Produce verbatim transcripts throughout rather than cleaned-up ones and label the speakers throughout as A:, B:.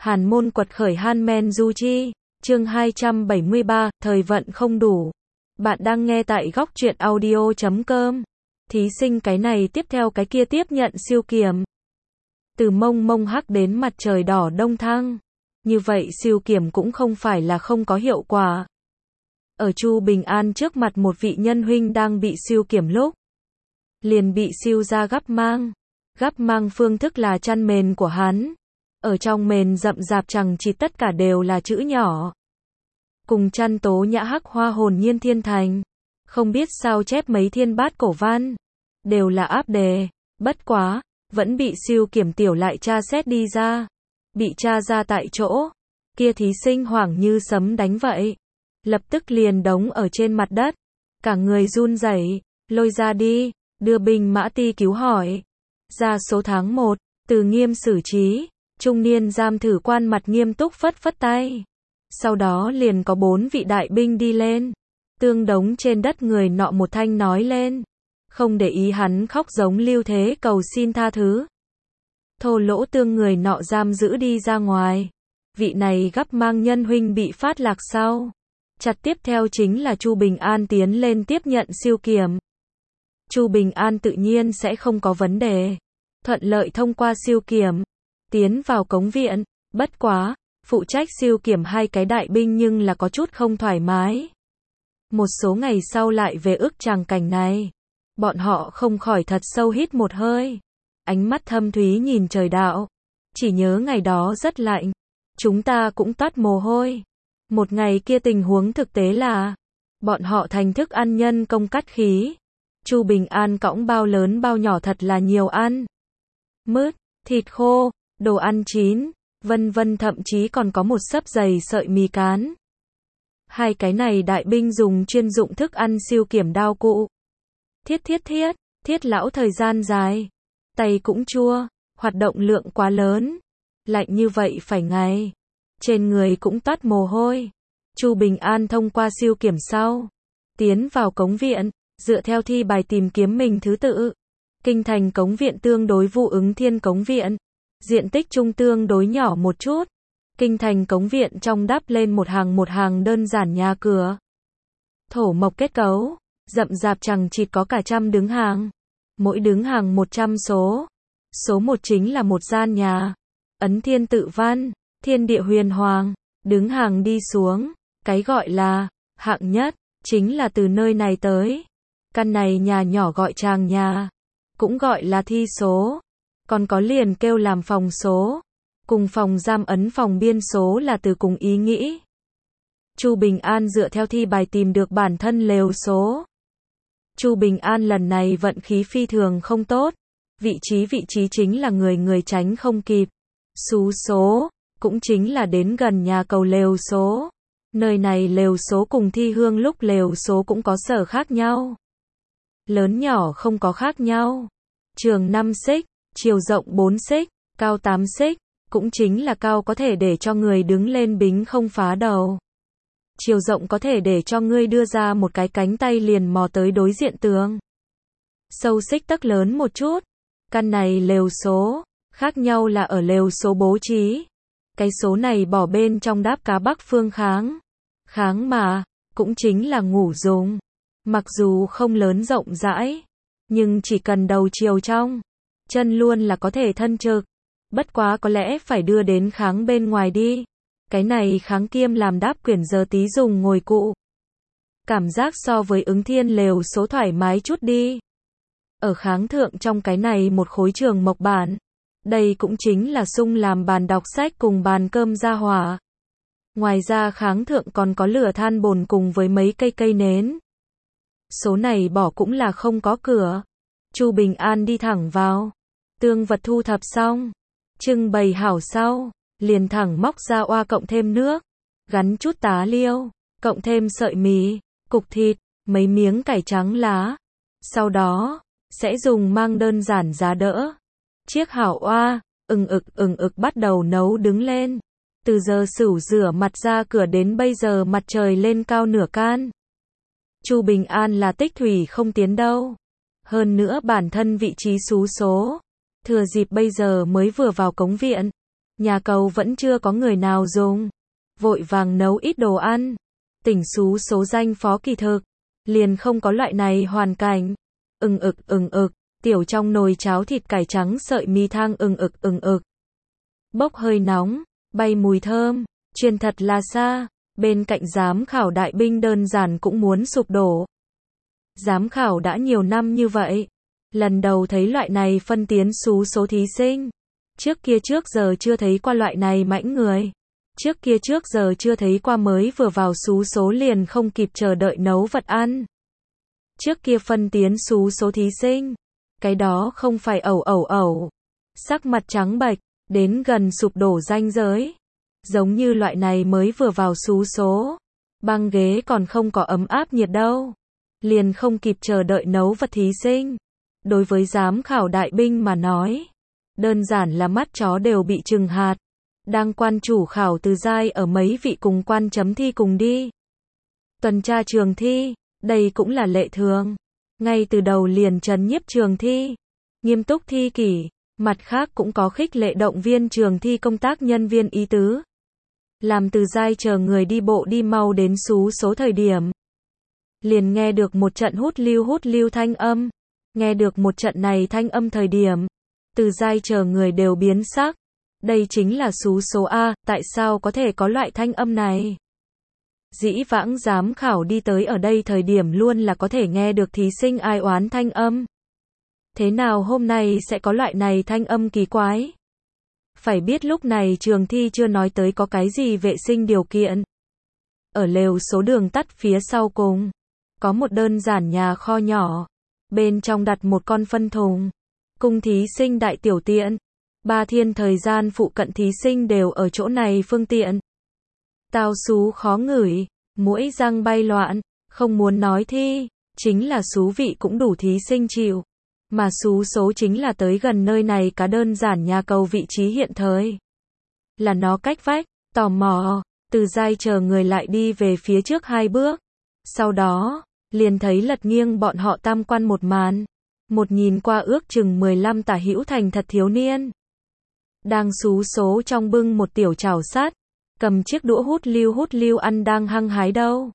A: Hàn môn quật khởi Han Men Du Chi, chương hai trăm bảy mươi ba, thời vận không đủ. Bạn đang nghe tại góc truyện audio chấm com. Thí sinh cái này tiếp theo cái kia tiếp nhận siêu kiểm. Từ mông mông hắc đến mặt trời đỏ đông thăng. Như vậy siêu kiểm cũng không phải là không có hiệu quả. Ở Chu Bình An trước mặt một vị nhân huynh đang bị siêu kiểm lúc. Liền bị siêu ra gắp mang. Gắp mang phương thức là chăn mền của hắn. Ở trong mền rậm rạp chẳng chỉ tất cả đều là chữ nhỏ. Cùng chăn tố nhã hắc hoa hồn nhiên thiên thành. Không biết sao chép mấy thiên bát cổ văn. Đều là áp đề. Bất quá, vẫn bị siêu kiểm tiểu lại tra xét đi ra. Bị tra ra tại chỗ. Kia thí sinh hoảng như sấm đánh vậy. Lập tức liền đống ở trên mặt đất. Cả người run rẩy, lôi ra đi, đưa binh mã ti cứu hỏi. Ra số tháng một, từ nghiêm xử trí. Trung niên giam thử quan mặt nghiêm túc phất phất tay. Sau đó liền có bốn vị đại binh đi lên. Tương đống trên đất người nọ một thanh nói lên. Không để ý hắn khóc giống lưu thế cầu xin tha thứ. Thô lỗ tương người nọ giam giữ đi ra ngoài. Vị này gắp mang nhân huynh bị phát lạc sau. Chặt tiếp theo chính là Chu Bình An tiến lên tiếp nhận siêu kiểm. Chu Bình An tự nhiên sẽ không có vấn đề. Thuận lợi thông qua siêu kiểm. Tiến vào cống viện, bất quá, phụ trách siêu kiểm hai cái đại binh nhưng là có chút không thoải mái. Một số ngày sau lại về ức tràng cảnh này. Bọn họ không khỏi thật sâu hít một hơi. Ánh mắt thâm thúy nhìn trời đạo. Chỉ nhớ ngày đó rất lạnh. Chúng ta cũng toát mồ hôi. Một ngày kia tình huống thực tế là, bọn họ thành thức ăn nhân công cắt khí. Chu Bình An cõng bao lớn bao nhỏ thật là nhiều ăn. Mứt, thịt khô, đồ ăn chín, vân vân thậm chí còn có một xấp dày sợi mì cán. Hai cái này đại binh dùng chuyên dụng thức ăn siêu kiểm đao cụ. Thiết thiết thiết, thiết lão thời gian dài. Tay cũng chua, hoạt động lượng quá lớn. Lạnh như vậy phải ngày. Trên người cũng toát mồ hôi. Chu Bình An thông qua siêu kiểm sau. Tiến vào cống viện, dựa theo thi bài tìm kiếm mình thứ tự. Kinh thành cống viện tương đối vụ ứng thiên cống viện. Diện tích trung tương đối nhỏ một chút. Kinh thành cống viện trong đắp lên một hàng một hàng đơn giản nhà cửa. Thổ mộc kết cấu, rậm rạp chẳng chịt có cả trăm đứng hàng. Mỗi đứng hàng một trăm số. Số một chính là một gian nhà. Ấn thiên tự văn, thiên địa huyền hoàng. Đứng hàng đi xuống, cái gọi là hạng nhất, chính là từ nơi này tới. Căn này nhà nhỏ gọi tràng nhà. Cũng gọi là thi số. Còn có liền kêu làm phòng số. Cùng phòng giam ấn phòng biên số là từ cùng ý nghĩ. Chu Bình An dựa theo thi bài tìm được bản thân lều số. Chu Bình An lần này vận khí phi thường không tốt. Vị trí vị trí chính là người người tránh không kịp. Xú số, cũng chính là đến gần nhà cầu lều số. Nơi này lều số cùng thi hương lúc lều số cũng có sở khác nhau. Lớn nhỏ không có khác nhau. Trường năm xích. Chiều rộng bốn xích, cao tám xích, cũng chính là cao có thể để cho người đứng lên bính không phá đầu. Chiều rộng có thể để cho ngươi đưa ra một cái cánh tay liền mò tới đối diện tường. Sâu xích tấc lớn một chút. Căn này lều số, khác nhau là ở lều số bố trí. Cái số này bỏ bên trong đáp cá bắc phương kháng. Kháng mà, cũng chính là ngủ dùng. Mặc dù không lớn rộng rãi, nhưng chỉ cần đầu chiều trong. Chân luôn là có thể thân trực. Bất quá có lẽ phải đưa đến kháng bên ngoài đi. Cái này kháng kiêm làm đáp quyển giờ tí dùng ngồi cụ. Cảm giác so với ứng thiên lều số thoải mái chút đi. Ở kháng thượng trong cái này một khối trường mộc bản. Đây cũng chính là sung làm bàn đọc sách cùng bàn cơm ra hỏa. Ngoài ra kháng thượng còn có lửa than bồn cùng với mấy cây cây nến. Số này bỏ cũng là không có cửa. Chu Bình An đi thẳng vào. Tương vật thu thập xong, trưng bày hảo sau, liền thẳng móc ra oa cộng thêm nước, gắn chút tá liêu, cộng thêm sợi mì, cục thịt, mấy miếng cải trắng lá. Sau đó, sẽ dùng mang đơn giản giá đỡ. Chiếc hảo oa, ừng ực ừng ực bắt đầu nấu đứng lên. Từ giờ sửu rửa mặt ra cửa đến bây giờ mặt trời lên cao nửa can. Chu Bình An là tích thủy không tiến đâu. Hơn nữa bản thân vị trí xú số. Thừa dịp bây giờ mới vừa vào cống viện. nhà cầu vẫn chưa có người nào dùng. Vội vàng nấu ít đồ ăn. Tỉnh xú số danh phó kỳ thực. Liền không có loại này hoàn cảnh. Ừng ực ừng ực. Tiểu trong nồi cháo thịt cải trắng sợi mì thang ừng ực ừng ực. Bốc hơi nóng. Bay mùi thơm. Truyền thật là xa. Bên cạnh giám khảo đại binh đơn giản cũng muốn sụp đổ. Giám khảo đã nhiều năm như vậy. Lần đầu thấy loại này phân tiến xú số thí sinh. Trước kia trước giờ chưa thấy qua loại này mãnh người. Trước kia trước giờ chưa thấy qua mới vừa vào xú số liền không kịp chờ đợi nấu vật ăn. Trước kia phân tiến xú số thí sinh. Cái đó không phải ẩu ẩu ẩu. Sắc mặt trắng bệch, đến gần sụp đổ ranh giới. Giống như loại này mới vừa vào xú số. Băng ghế còn không có ấm áp nhiệt đâu. Liền không kịp chờ đợi nấu vật thí sinh. Đối với giám khảo đại binh mà nói. Đơn giản là mắt chó đều bị trừng hạt. Đang quan chủ khảo Từ Giai ở mấy vị cùng quan chấm thi cùng đi. Tuần tra trường thi, đây cũng là lệ thường. Ngay từ đầu liền trấn nhiếp trường thi. Nghiêm túc thi kỷ, mặt khác cũng có khích lệ động viên trường thi công tác nhân viên ý tứ. Làm Từ Giai chờ người đi bộ đi mau đến xú số thời điểm. Liền nghe được một trận hút lưu hút lưu thanh âm. Nghe được một trận này thanh âm thời điểm. Từ Giai chờ người đều biến sắc. Đây chính là xú số A, tại sao có thể có loại thanh âm này? Dĩ vãng giám khảo đi tới ở đây thời điểm luôn là có thể nghe được thí sinh ai oán thanh âm. Thế nào hôm nay sẽ có loại này thanh âm kỳ quái? Phải biết lúc này trường thi chưa nói tới có cái gì vệ sinh điều kiện. Ở lều số đường tắt phía sau cùng, có một đơn giản nhà kho nhỏ. Bên trong đặt một con phân thùng. Cung thí sinh đại tiểu tiện. Ba thiên thời gian phụ cận thí sinh đều ở chỗ này phương tiện. Tao xú khó ngửi, mũi răng bay loạn, không muốn nói thi, chính là xú vị cũng đủ thí sinh chịu. Mà xú số chính là tới gần nơi này cả đơn giản nhà cầu vị trí hiện thời. Là nó cách vách, tò mò, Từ Giai chờ người lại đi về phía trước hai bước. Sau đó, liền thấy lật nghiêng bọn họ tam quan một màn. Một nhìn qua ước chừng mười lăm tả hữu thành thật thiếu niên. Đang xú số trong bưng một tiểu chảo sắt, cầm chiếc đũa hút lưu hút lưu ăn đang hăng hái đâu.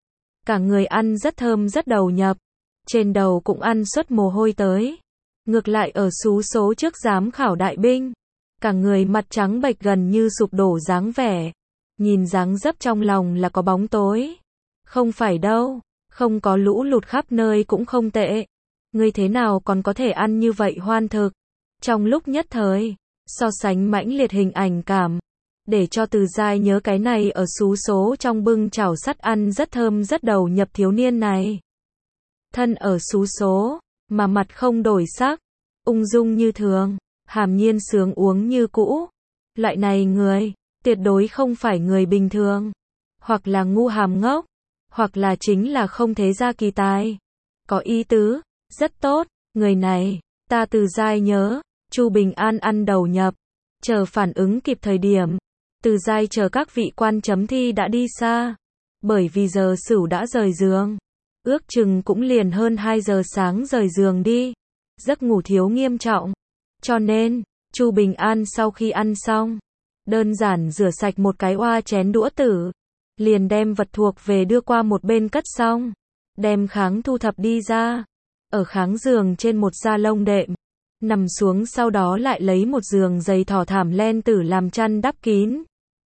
A: Cả người ăn rất thơm rất đầu nhập, trên đầu cũng ăn suốt mồ hôi tới. Ngược lại ở xú số trước giám khảo đại binh, cả người mặt trắng bệch gần như sụp đổ dáng vẻ. Nhìn dáng dấp trong lòng là có bóng tối. Không phải đâu, không có lũ lụt khắp nơi cũng không tệ. Ngươi thế nào còn có thể ăn như vậy hoan thực? Trong lúc nhất thời, so sánh mãnh liệt hình ảnh cảm, để cho Từ Giai nhớ cái này ở xú số trong bưng chảo sắt ăn rất thơm rất đầu nhập thiếu niên này. Thân ở xú số, mà mặt không đổi sắc, ung dung như thường, hàm nhiên sướng uống như cũ. Loại này người, tuyệt đối không phải người bình thường, hoặc là ngu hàm ngốc, hoặc là chính là không thế gia kỳ tài. Có ý tứ, rất tốt, người này, ta Từ Giai nhớ. Chu Bình An ăn đầu nhập, chờ phản ứng kịp thời điểm, Từ Giai chờ các vị quan chấm thi đã đi xa, bởi vì giờ sửu đã rời giường, ước chừng cũng liền hơn hai giờ sáng rời giường đi, giấc ngủ thiếu nghiêm trọng, cho nên, Chu Bình An sau khi ăn xong, đơn giản rửa sạch một cái oa chén đũa tử, liền đem vật thuộc về đưa qua một bên cất xong, đem kháng thu thập đi ra, ở kháng giường trên một da lông đệm. Nằm xuống sau đó lại lấy một giường giày thỏ thảm len tử làm chăn đắp kín.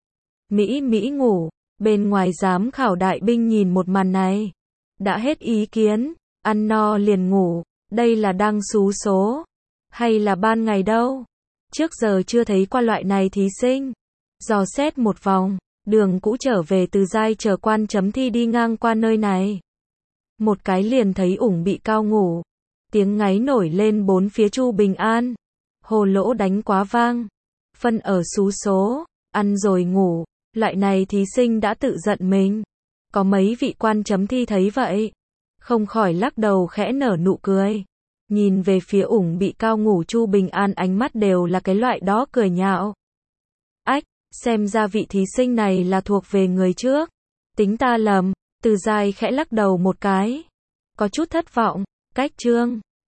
A: Mỹ Mỹ ngủ, bên ngoài giám khảo đại binh nhìn một màn này. Đã hết ý kiến, ăn no liền ngủ, đây là đang xú số. Hay là ban ngày đâu? Trước giờ chưa thấy qua loại này thí sinh. Dò xét một vòng, đường cũ trở về Từ Giai chờ quan chấm thi đi ngang qua nơi này. Một cái liền thấy ủng bị cao ngủ. Tiếng ngáy nổi lên bốn phía Chu Bình An. Hồ lỗ đánh quá vang. Phân ở xú số, ăn rồi ngủ, loại này thí sinh đã tự giận mình. Có mấy vị quan chấm thi thấy vậy, không khỏi lắc đầu khẽ nở nụ cười. Nhìn về phía ủng bị cao ngủ Chu Bình An ánh mắt đều là cái loại đó cười nhạo. Ách, xem ra vị thí sinh này là thuộc về người trước. Tính ta lầm, Từ Giai khẽ lắc đầu một cái. Có chút thất vọng, cách chương.